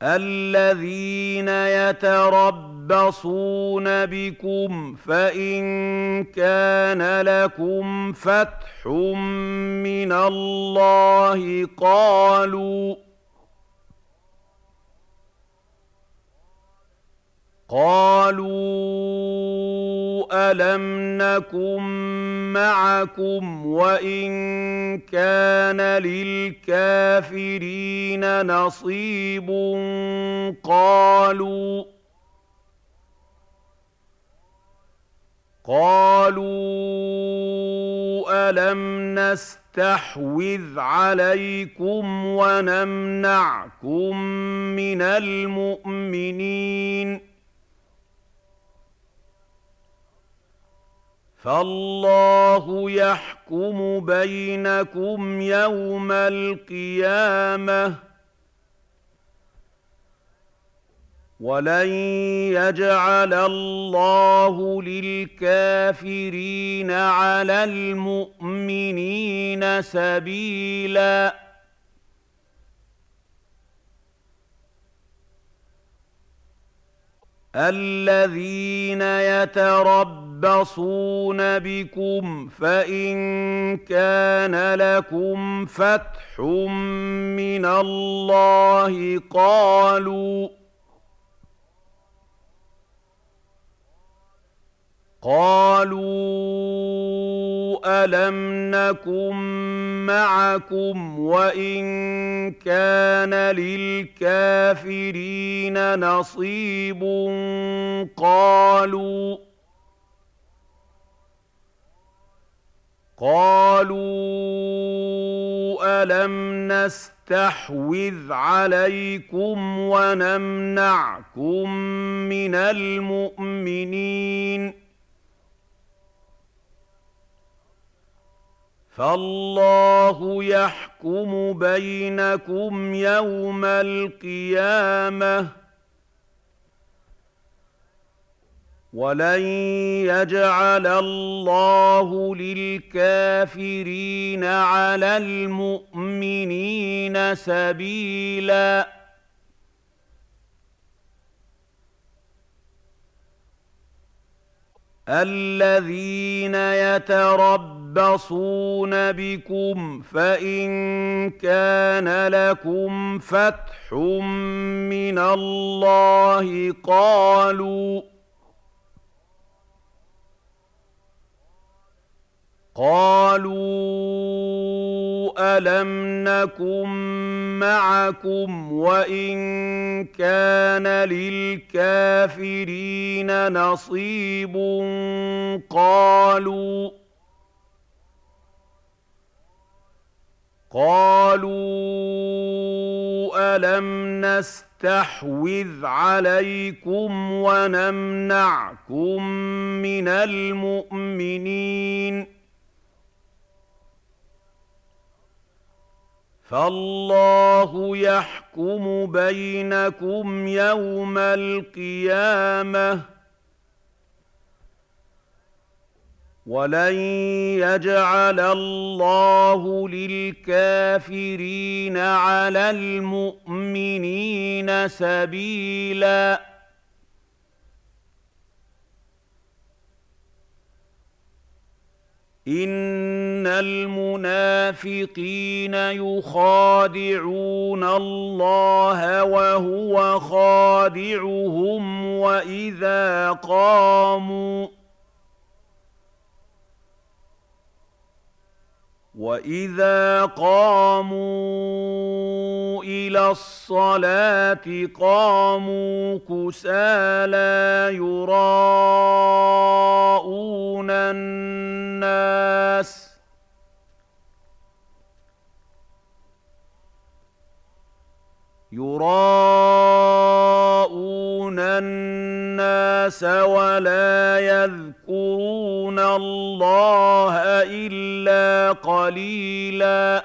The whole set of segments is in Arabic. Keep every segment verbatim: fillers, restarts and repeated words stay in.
الذين يتربصون بكم فإن كان لكم فتح من الله قالوا قالوا ألم نكن معكم وإن كان للكافرين نصيب قالوا قالوا ألم نستحوذ عليكم ونمنعكم من المؤمنين فالله يحكم بينكم يوم القيامة ولن يجعل الله للكافرين على المؤمنين سبيلا الذين يتربصون بكم فإن كان لكم فتح من الله قالوا قالوا ألم نكن معكم وإن كان للكافرين نصيب قالوا قالوا ألم نستحوذ عليكم ونمنعكم من المؤمنين فالله يحكم بينكم يوم القيامة ولن يجعل الله للكافرين على المؤمنين سبيلا الذين يتربصون بكم فإن كان لكم فتح من الله قالوا قالوا ألم نكن معكم وإن كان للكافرين نصيب قالوا قالوا ألم نستحوذ عليكم ونمنعكم من المؤمنين فالله يحكم بينكم يوم القيامة ولن يجعل الله للكافرين على المؤمنين سبيلا إن المنافقين يخادعون الله وهو خادعهم وإذا قاموا وإذا قاموا إلى الصلاة قاموا كسالى يراءون الناس يراءون الناس ولا يذكرون الله إلا قليلا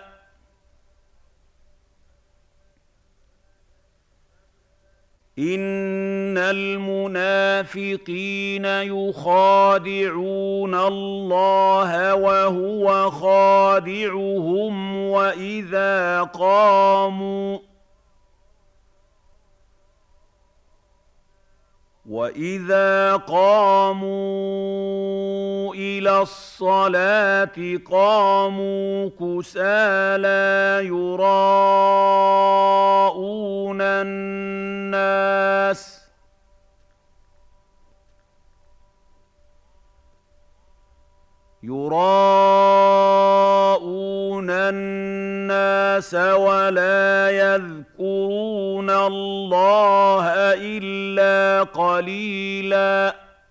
إن المنافقين يخادعون الله وهو خادعهم وإذا قاموا وَإِذَا قَامُوا إِلَى الصَّلَاةِ قَامُوا كُسَالَىٰ يُرَاءُونَ النَّاسَ يُرَاءُونَ النَّاسَ وَلَا يَذْكُرُونَ اللَّهَ إِلَّا قَلِيلًا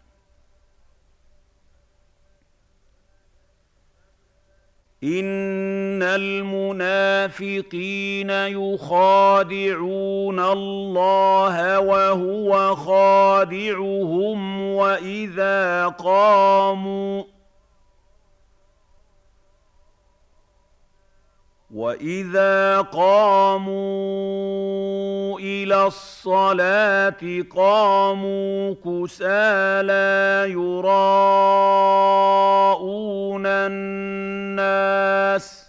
إِنَّ الْمُنَافِقِينَ يُخَادِعُونَ اللَّهَ وَهُوَ خَادِعُهُمْ وَإِذَا قَامُوا وَإِذَا قَامُوا إِلَى الصَّلَاةِ قَامُوا كُسَالَىٰ يُرَاءُونَ النَّاسَ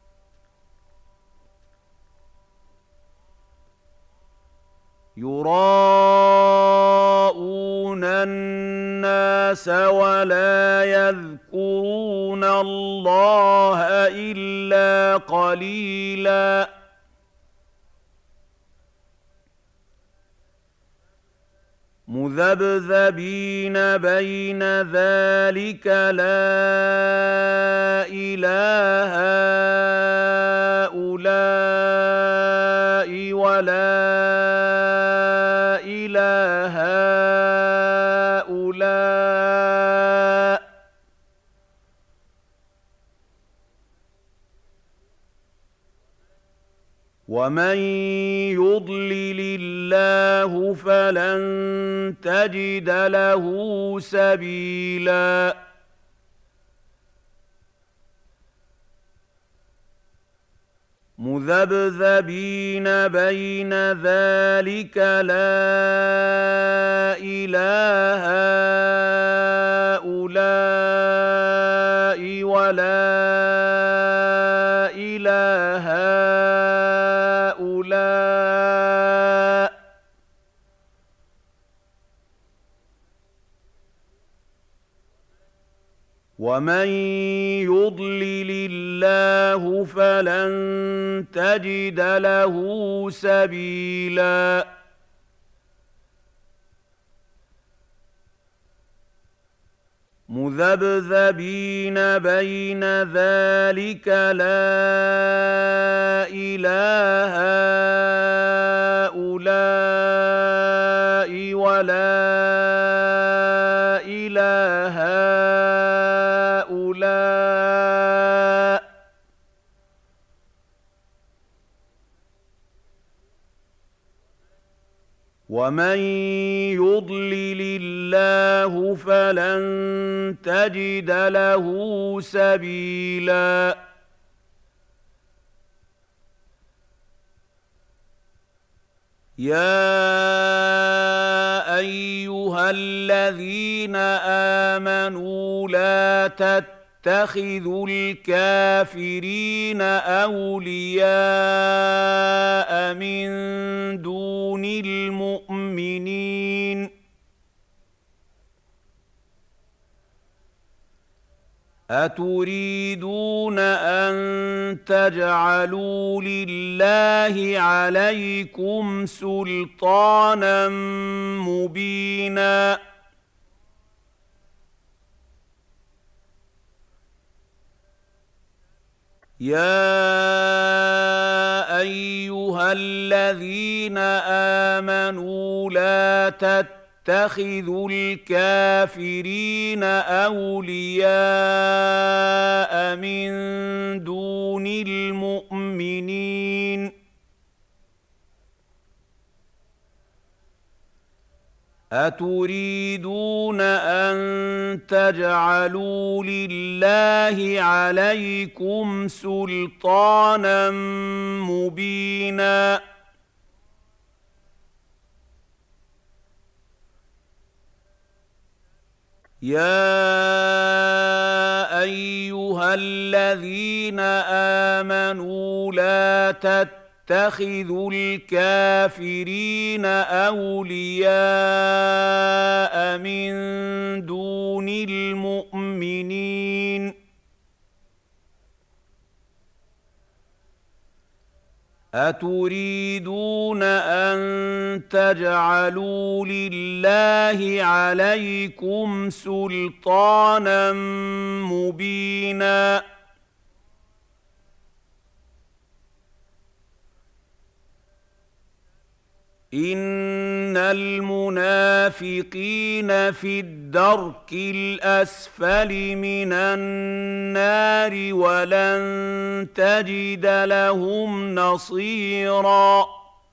يُرَاءُونَ النَّاسَ وَلَا يَذْكُرُونَ اللَّهَ إِلَّا قَلِيلًا مُذَبْذَبِينَ بَيْنَ ذَٰلِكَ لَا إِلَىٰ هَٰؤُلَاءِ وَلَا إِلَىٰ هَٰؤُلَاءِ وَمَن يُضْلِلِ اللَّهُ فَلَن تَجِدَ لَهُ سَبِيلًا مُذَبْذَبِينَ بَيْنَ ذَٰلِكَ لَا إِلَىٰ هَٰؤُلَاءِ وَلَا إِلَىٰ هَٰؤُلَاءِ وَمَن يُضْلِلِ اللَّهُ فَلَن تَجِدَ لَهُ سَبِيلًا مُذَبْذَبِينَ بَيْنَ ذَٰلِكَ لَا إِلَىٰ هَٰؤُلَاءِ وَلَا إِلَىٰ هَٰؤُلَاءِ وَمَن يُضْلِلِ اللَّهُ فَلَن تَجِدَ لَهُ سَبِيلًا يَا أَيُّهَا الَّذِينَ آمَنُوا لَا تَتَّخِذُوا الْكَافِرِينَ أَوْلِيَاءَ مِن دُونِ الْمُؤْمِنِينَ أَتُرِيدُونَ أَن تَجْعَلُوا لِلَّهِ عَلَيْكُمْ سُلْطَانًا مُّبِينًا يَا أَيُّهَا الَّذِينَ آمَنُوا لَا تَتَّخِذُوا الْكَافِرِينَ أَوْلِيَاءَ مِن دُونِ الْمُؤْمِنِينَ أَتُرِيدُونَ أَن تَجْعَلُوا لِلَّهِ عَلَيْكُمْ سُلْطَانًا مُّبِينًا يَا أَيُّهَا الَّذِينَ آمَنُوا لَا تَتَّخِذُوا تتخذوا الكافرين أولياء من دون المؤمنين أتريدون أن تجعلوا لله عليكم سلطانا مبينا إن المنافقين في الدرك الأسفل من النار ولن تجد لهم نصيرا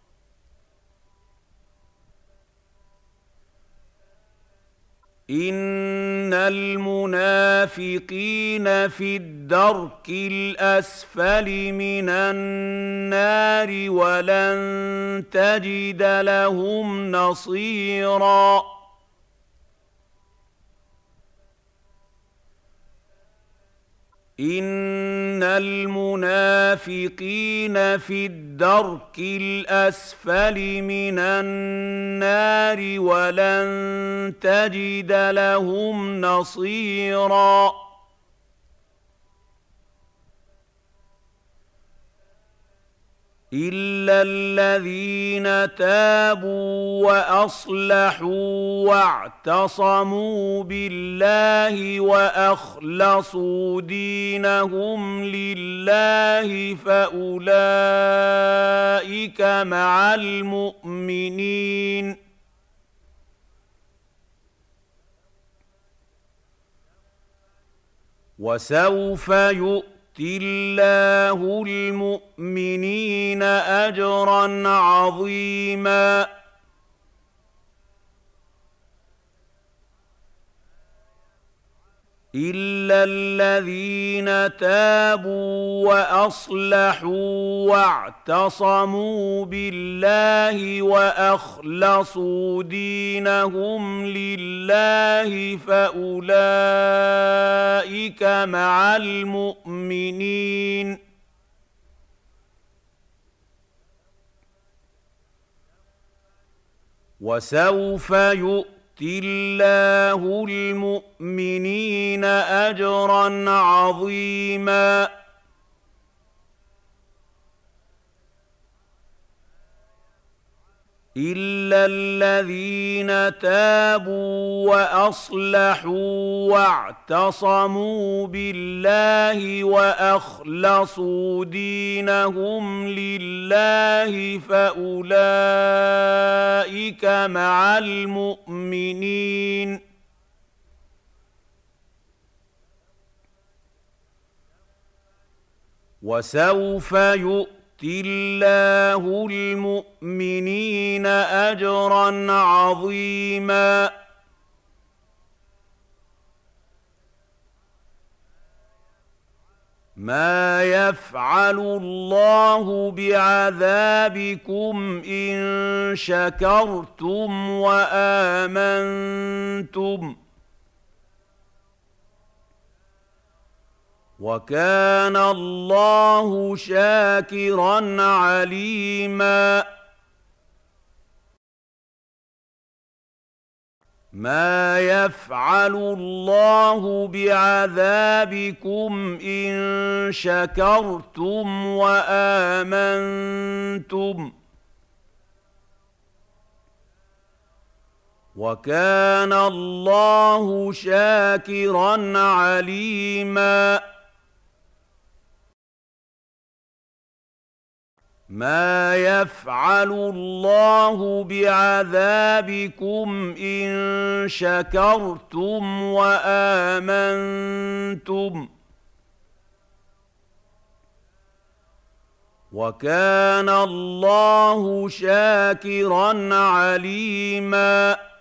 إن المنافقين في الدرك الأسفل من النار ولن تجد لهم نصيرا إن المنافقين في الدرك الأسفل من النار ولن تجد لهم نصيرا إلا الذين تابوا وأصلحوا واعتصموا بالله وأخلصوا دينهم لله فأولئك مع المؤمنين وسوف يؤمنون يؤتِ الله المؤمنين أجرا عظيما إلا الذين تابوا وأصلحوا واعتصموا بالله وأخلصوا دينهم لله فأولئك مع المؤمنين وسوف يؤتي الله المؤمنين أجرا عظيما إلا الذين تابوا وأصلحوا واعتصموا بالله وأخلصوا دينهم لله فأولئك مع المؤمنين وسوف يؤتي الله المؤمنين أجرا عظيما ما يفعل الله بعذابكم إن شكرتم وآمنتم وكان الله شاكرا عليما ما يفعل الله بعذابكم إن شكرتم وآمنتم وكان الله شاكرا عليما ما يفعل الله بعذابكم إن شكرتم وآمنتم وكان الله شاكرا عليما